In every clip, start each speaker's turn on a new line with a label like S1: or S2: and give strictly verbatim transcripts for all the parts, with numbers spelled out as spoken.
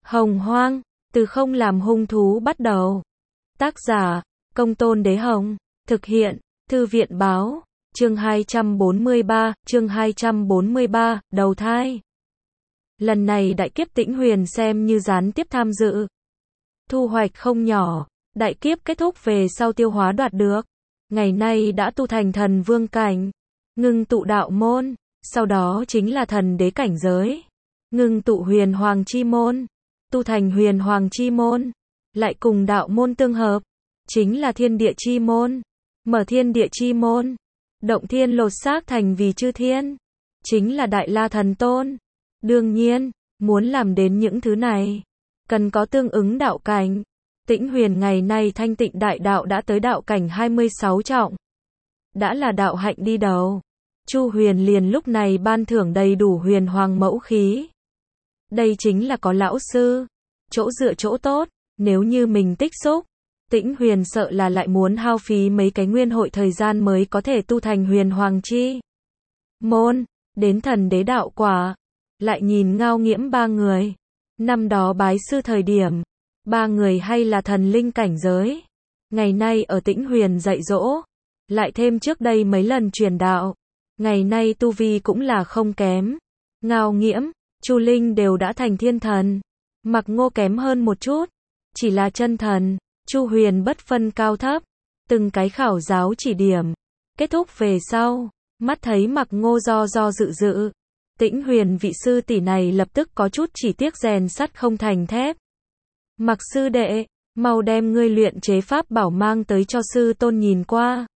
S1: Hồng Hoang, từ không làm hung thú bắt đầu. Tác giả, Công Tôn Đế Hồng. Thực hiện, Thư viện Báo. Chương hai trăm bốn mươi ba, chương hai trăm bốn mươi ba, đầu thai. Lần này đại kiếp Tĩnh Huyền xem như gián tiếp tham dự. Thu hoạch không nhỏ, đại kiếp kết thúc về sau tiêu hóa đoạt được. Ngày nay đã tu thành thần vương cảnh, ngưng tụ đạo môn, sau đó chính là thần đế cảnh giới. Ngưng tụ huyền hoàng chi môn, tu thành huyền hoàng chi môn, lại cùng đạo môn tương hợp, chính là thiên địa chi môn. Mở thiên địa chi môn, động thiên lột xác thành vì chư thiên, chính là Đại La Thần Tôn. Đương nhiên, muốn làm đến những thứ này, cần có tương ứng đạo cảnh. Tĩnh Huyền ngày nay thanh tịnh đại đạo đã tới đạo cảnh hai mươi sáu trọng, đã là đạo hạnh đi đầu. Chu Huyền liền lúc này ban thưởng đầy đủ huyền hoàng mẫu khí. Đây chính là có lão sư, chỗ dựa chỗ tốt, nếu như mình tích xúc, Tĩnh Huyền sợ là lại muốn hao phí mấy cái nguyên hội thời gian mới có thể tu thành huyền hoàng chi môn, đến thần đế đạo quả. Lại nhìn Ngao Nghiễm ba người, năm đó bái sư thời điểm, ba người hay là thần linh cảnh giới. Ngày nay ở Tĩnh Huyền dạy dỗ, lại thêm trước đây mấy lần truyền đạo, ngày nay tu vi cũng là không kém. Ngao Nghiễm, Chu Linh đều đã thành thiên thần, Mặc Ngô kém hơn một chút, chỉ là chân thần. Chu Huyền bất phân cao thấp, từng cái khảo giáo chỉ điểm. Kết thúc về sau, mắt thấy Mặc Ngô do do dự dự, Tĩnh Huyền vị sư tỷ này lập tức có chút chỉ tiếc rèn sắt không thành thép. Mặc sư đệ, mau đem ngươi luyện chế pháp bảo mang tới cho sư tôn nhìn qua.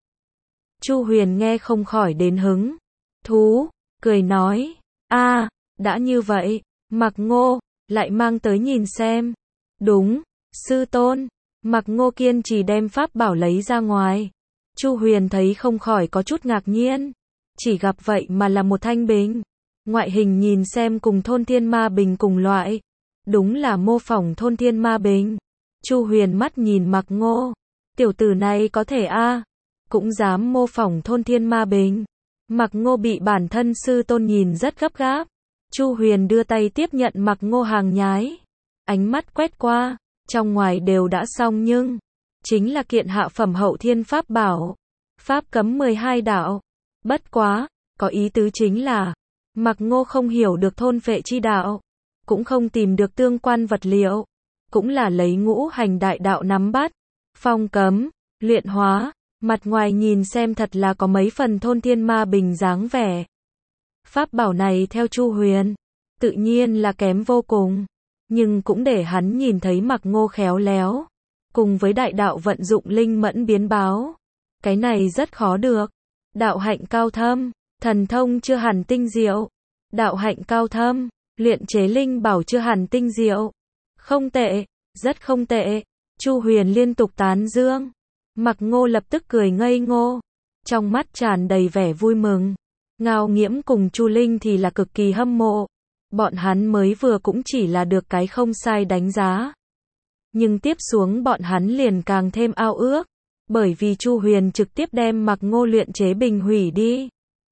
S1: Chu Huyền nghe không khỏi đến hứng thú, cười nói, a, đã như vậy, Mặc Ngô, lại mang tới nhìn xem. Đúng, sư tôn. Mặc Ngô kiên trì đem pháp bảo lấy ra ngoài. Chu Huyền thấy không khỏi có chút ngạc nhiên, chỉ gặp vậy mà là một thanh bình, ngoại hình nhìn xem cùng thôn thiên ma bình cùng loại, đúng là mô phỏng thôn thiên ma bình. Chu Huyền mắt nhìn Mặc Ngô, tiểu tử này có thể a, à, cũng dám mô phỏng thôn thiên ma bình. Mặc Ngô bị bản thân sư tôn nhìn rất gấp gáp. Chu Huyền đưa tay tiếp nhận Mặc Ngô hàng nhái, ánh mắt quét qua, trong ngoài đều đã xong nhưng chính là kiện hạ phẩm hậu thiên pháp bảo, pháp cấm mười hai đạo. Bất quá, có ý tứ chính là Mặc Ngô không hiểu được thôn phệ chi đạo, cũng không tìm được tương quan vật liệu, cũng là lấy ngũ hành đại đạo nắm bắt, phong cấm, luyện hóa, mặt ngoài nhìn xem thật là có mấy phần thôn thiên ma bình dáng vẻ. Pháp bảo này theo Chu Huyền, tự nhiên là kém vô cùng, nhưng cũng để hắn nhìn thấy Mặc Ngô khéo léo, cùng với đại đạo vận dụng linh mẫn biến báo. Cái này rất khó được. Đạo hạnh cao thâm, thần thông chưa hẳn tinh diệu. Đạo hạnh cao thâm, luyện chế linh bảo chưa hẳn tinh diệu. Không tệ, rất không tệ. Chu Huyền liên tục tán dương. Mặc Ngô lập tức cười ngây ngô, trong mắt tràn đầy vẻ vui mừng. Ngao Nghiễm cùng Chu Linh thì là cực kỳ hâm mộ. Bọn hắn mới vừa cũng chỉ là được cái không sai đánh giá, nhưng tiếp xuống bọn hắn liền càng thêm ao ước, bởi vì Chu Huyền trực tiếp đem Mặc Ngô luyện chế bình hủy đi.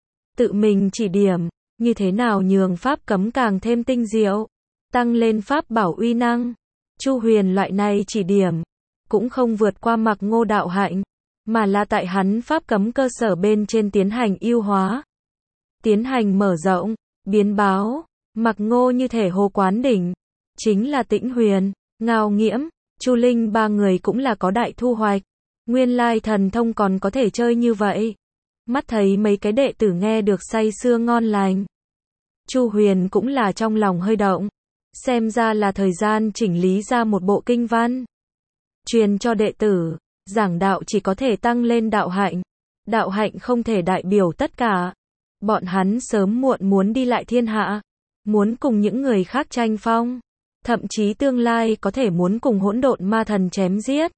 S1: Tự mình chỉ điểm, như thế nào nhường pháp cấm càng thêm tinh diệu, tăng lên pháp bảo uy năng. Chu Huyền loại này chỉ điểm, cũng không vượt qua Mặc Ngô đạo hạnh, mà là tại hắn pháp cấm cơ sở bên trên tiến hành ưu hóa, tiến hành mở rộng, biến báo. Mặc Ngô như thể hồ quán đỉnh, chính là Tĩnh Huyền, Ngao Nghiễm, Chu Linh ba người cũng là có đại thu hoạch. Nguyên lai thần thông còn có thể chơi như vậy. Mắt thấy mấy cái đệ tử nghe được say sưa ngon lành, Chu Huyền cũng là trong lòng hơi động, xem ra là thời gian chỉnh lý ra một bộ kinh văn, truyền cho đệ tử. Giảng đạo chỉ có thể tăng lên đạo hạnh, đạo hạnh không thể đại biểu tất cả. Bọn hắn sớm muộn muốn đi lại thiên hạ, muốn cùng những người khác tranh phong, thậm chí tương lai có thể muốn cùng hỗn độn ma thần chém giết.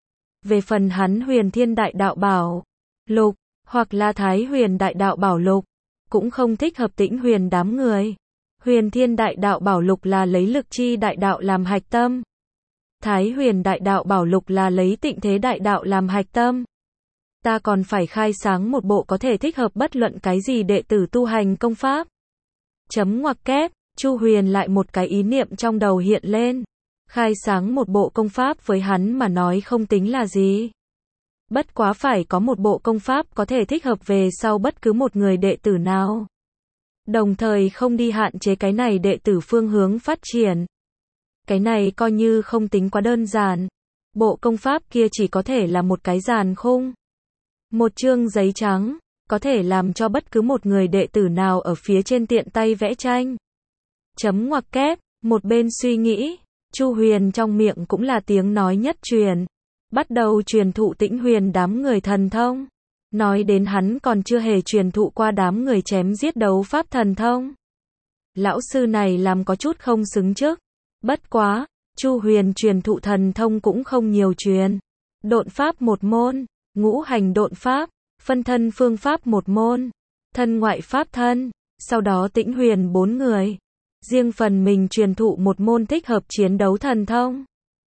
S1: Về phần hắn Huyền Thiên Đại Đạo Bảo Lục, hoặc là Thái Huyền Đại Đạo Bảo Lục, cũng không thích hợp Tĩnh Huyền đám người. Huyền Thiên Đại Đạo Bảo Lục là lấy lực chi đại đạo làm hạch tâm, Thái Huyền Đại Đạo Bảo Lục là lấy tịnh thế đại đạo làm hạch tâm. Ta còn phải khai sáng một bộ có thể thích hợp bất luận cái gì đệ tử tu hành công pháp. Chấm ngoặc kép, Chu Huyền lại một cái ý niệm trong đầu hiện lên. Khai sáng một bộ công pháp với hắn mà nói không tính là gì. Bất quá phải có một bộ công pháp có thể thích hợp về sau bất cứ một người đệ tử nào. Đồng thời không đi hạn chế cái này đệ tử phương hướng phát triển. Cái này coi như không tính quá đơn giản. Bộ công pháp kia chỉ có thể là một cái giàn khung. Một chương giấy trắng, có thể làm cho bất cứ một người đệ tử nào ở phía trên tiện tay vẽ tranh. Chấm ngoặc kép, một bên suy nghĩ, Chu Huyền trong miệng cũng là tiếng nói nhất truyền. Bắt đầu truyền thụ Tĩnh Huyền đám người thần thông. Nói đến hắn còn chưa hề truyền thụ qua đám người chém giết đấu pháp thần thông. Lão sư này làm có chút không xứng trước. Bất quá, Chu Huyền truyền thụ thần thông cũng không nhiều truyền. Độn pháp một môn, ngũ hành độn pháp, phân thân phương pháp một môn, thân ngoại pháp thân, sau đó Tĩnh Huyền bốn người. Riêng phần mình truyền thụ một môn thích hợp chiến đấu thần thông.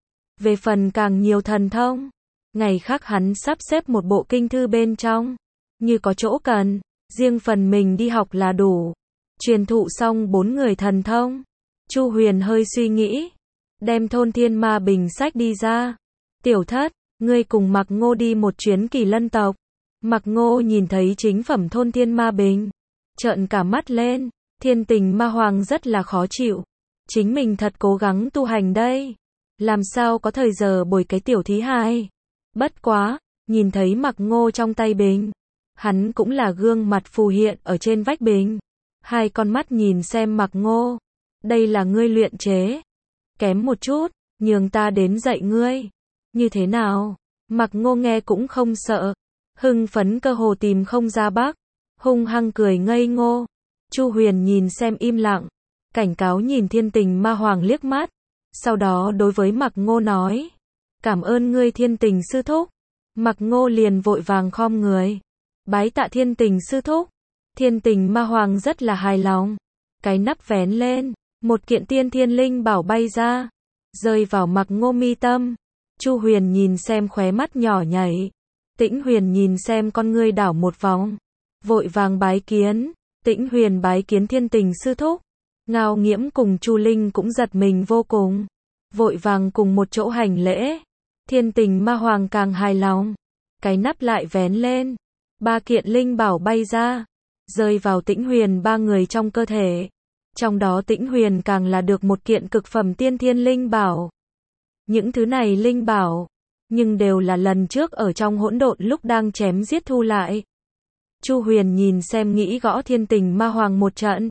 S1: Về phần càng nhiều thần thông, ngày khác hắn sắp xếp một bộ kinh thư bên trong, như có chỗ cần, riêng phần mình đi học là đủ. Truyền thụ xong bốn người thần thông, Chu Huyền hơi suy nghĩ, đem Thôn Thiên Ma Bình sách đi ra. Tiểu Thất, ngươi cùng Mạc Ngô đi một chuyến Kỳ Lân tộc. Mạc Ngô nhìn thấy chính phẩm Thôn Thiên Ma Bình, trợn cả mắt lên. Thiên Tình Ma Hoàng rất là khó chịu. Chính mình thật cố gắng tu hành đây, làm sao có thời giờ bồi cái tiểu thí hài. Bất quá, nhìn thấy Mạc Ngô trong tay bình, hắn cũng là gương mặt phù hiện ở trên vách bình. Hai con mắt nhìn xem Mạc Ngô, đây là ngươi luyện chế. Kém một chút, nhường ta đến dạy ngươi. Như thế nào? Mạc Ngô nghe cũng không sợ, hưng phấn cơ hồ tìm không ra bắc, hung hăng cười ngây ngô. Chu Huyền nhìn xem im lặng, cảnh cáo nhìn Thiên Tình Ma Hoàng liếc mắt, sau đó đối với Mạc Ngô nói, cảm ơn ngươi Thiên Tình sư thúc. Mạc Ngô liền vội vàng khom người, bái tạ Thiên Tình sư thúc. Thiên Tình Ma Hoàng rất là hài lòng, cái nắp vén lên, một kiện tiên thiên linh bảo bay ra, rơi vào Mạc Ngô mi tâm. Chu Huyền nhìn xem khóe mắt nhỏ nhảy, Tĩnh Huyền nhìn xem con ngươi đảo một vòng, vội vàng bái kiến. Tĩnh Huyền bái kiến Thiên Tình sư thúc. Ngao Nghiễm cùng Chu Linh cũng giật mình vô cùng, vội vàng cùng một chỗ hành lễ. Thiên Tình Ma Hoàng càng hài lòng, cái nắp lại vén lên, ba kiện linh bảo bay ra, rơi vào Tĩnh Huyền ba người trong cơ thể. Trong đó Tĩnh Huyền càng là được một kiện cực phẩm tiên thiên linh bảo. Những thứ này linh bảo, nhưng đều là lần trước ở trong hỗn độn lúc đang chém giết thu lại. Chu Huyền nhìn xem nghĩ gõ Thiên Tình Ma Hoàng một trận.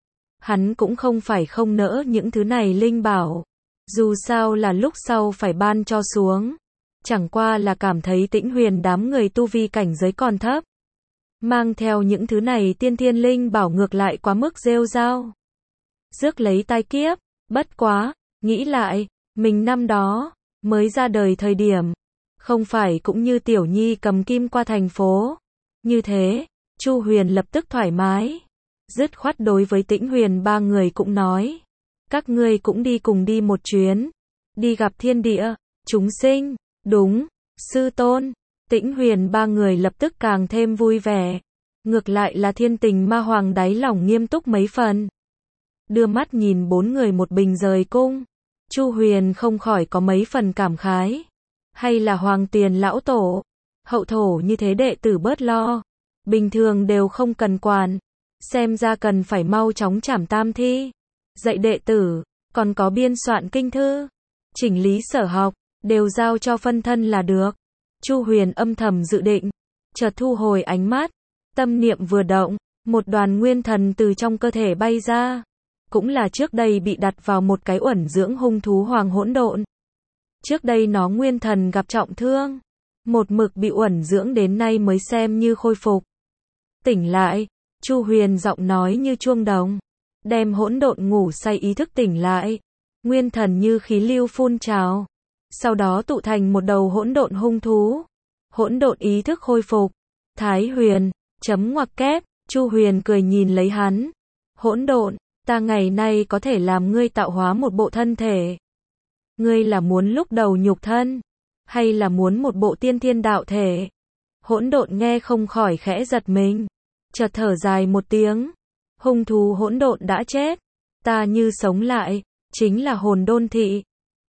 S1: Hắn cũng không phải không nỡ những thứ này linh bảo, dù sao là lúc sau phải ban cho xuống. Chẳng qua là cảm thấy Tĩnh Huyền đám người tu vi cảnh giới còn thấp, mang theo những thứ này tiên thiên linh bảo ngược lại quá mức rêu rao, rước lấy tai kiếp. Bất quá, nghĩ lại, mình năm đó mới ra đời thời điểm, không phải cũng như Tiểu Nhi cầm kim qua thành phố. Như thế, Chu Huyền lập tức thoải mái, dứt khoát đối với Tĩnh Huyền ba người cũng nói, các ngươi cũng đi cùng đi một chuyến, đi gặp thiên địa, chúng sinh. Đúng, sư tôn. Tĩnh Huyền ba người lập tức càng thêm vui vẻ. Ngược lại là Thiên Tình Ma Hoàng đáy lòng nghiêm túc mấy phần. Đưa mắt nhìn bốn người một bình rời cung, Chu Huyền không khỏi có mấy phần cảm khái. Hay là Hoàng Tiền lão tổ, hậu thổ như thế đệ tử bớt lo, bình thường đều không cần quản, xem ra cần phải mau chóng trảm tam thi, dạy đệ tử, còn có biên soạn kinh thư, chỉnh lý sở học, đều giao cho phân thân là được. Chu Huyền âm thầm dự định, chợt thu hồi ánh mắt, tâm niệm vừa động, một đoàn nguyên thần từ trong cơ thể bay ra, cũng là trước đây bị đặt vào một cái uẩn dưỡng hung thú hoàng hỗn độn. Trước đây nó nguyên thần gặp trọng thương, một mực bị uẩn dưỡng đến nay mới xem như khôi phục. Tỉnh lại, Chu Huyền giọng nói như chuông đồng, đem hỗn độn ngủ say ý thức tỉnh lại, nguyên thần như khí lưu phun trào, sau đó tụ thành một đầu hỗn độn hung thú. Hỗn độn ý thức khôi phục. Thái Huyền, chấm ngoặc kép, Chu Huyền cười nhìn lấy hắn. Hỗn độn, ta ngày nay có thể làm ngươi tạo hóa một bộ thân thể. Ngươi là muốn lúc đầu nhục thân, hay là muốn một bộ tiên thiên đạo thể? Hỗn độn nghe không khỏi khẽ giật mình, chợt thở dài một tiếng. Hung thú hỗn độn đã chết, ta như sống lại, chính là hồn đôn thị.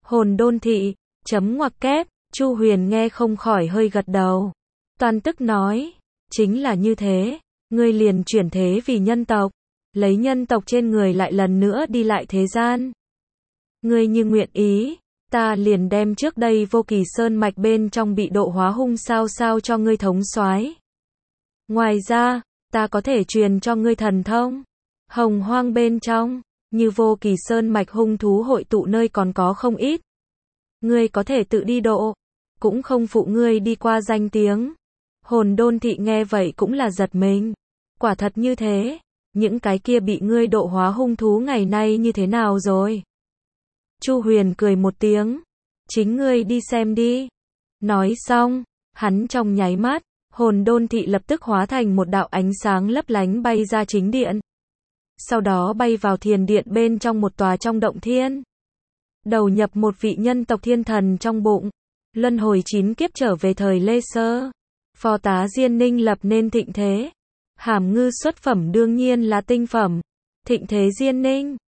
S1: Hồn đôn thị, chấm ngoặc kép, Chu Huyền nghe không khỏi hơi gật đầu. Toàn tức nói, chính là như thế, ngươi liền chuyển thế vì nhân tộc, lấy nhân tộc trên người lại lần nữa đi lại thế gian. Ngươi như nguyện ý, ta liền đem trước đây Vô Kỳ Sơn mạch bên trong bị độ hóa hung sao sao cho ngươi thống soái. Ngoài ra, ta có thể truyền cho ngươi thần thông. Hồng hoang bên trong, như Vô Kỳ Sơn mạch hung thú hội tụ nơi còn có không ít. Ngươi có thể tự đi độ, cũng không phụ ngươi đi qua danh tiếng. Hồn đôn thị nghe vậy cũng là giật mình. Quả thật như thế, những cái kia bị ngươi độ hóa hung thú ngày nay như thế nào rồi? Chu Huyền cười một tiếng, chính ngươi đi xem đi. Nói xong, hắn trong nháy mắt, hồn đôn thị lập tức hóa thành một đạo ánh sáng lấp lánh bay ra chính điện. Sau đó bay vào thiền điện bên trong một tòa trong động thiên. Đầu nhập một vị nhân tộc thiên thần trong bụng. Luân hồi chín kiếp trở về thời Lê Sơ. Phò tá Diên Ninh lập nên thịnh thế. Hàm ngư xuất phẩm đương nhiên là tinh phẩm. Thịnh thế Diên Ninh.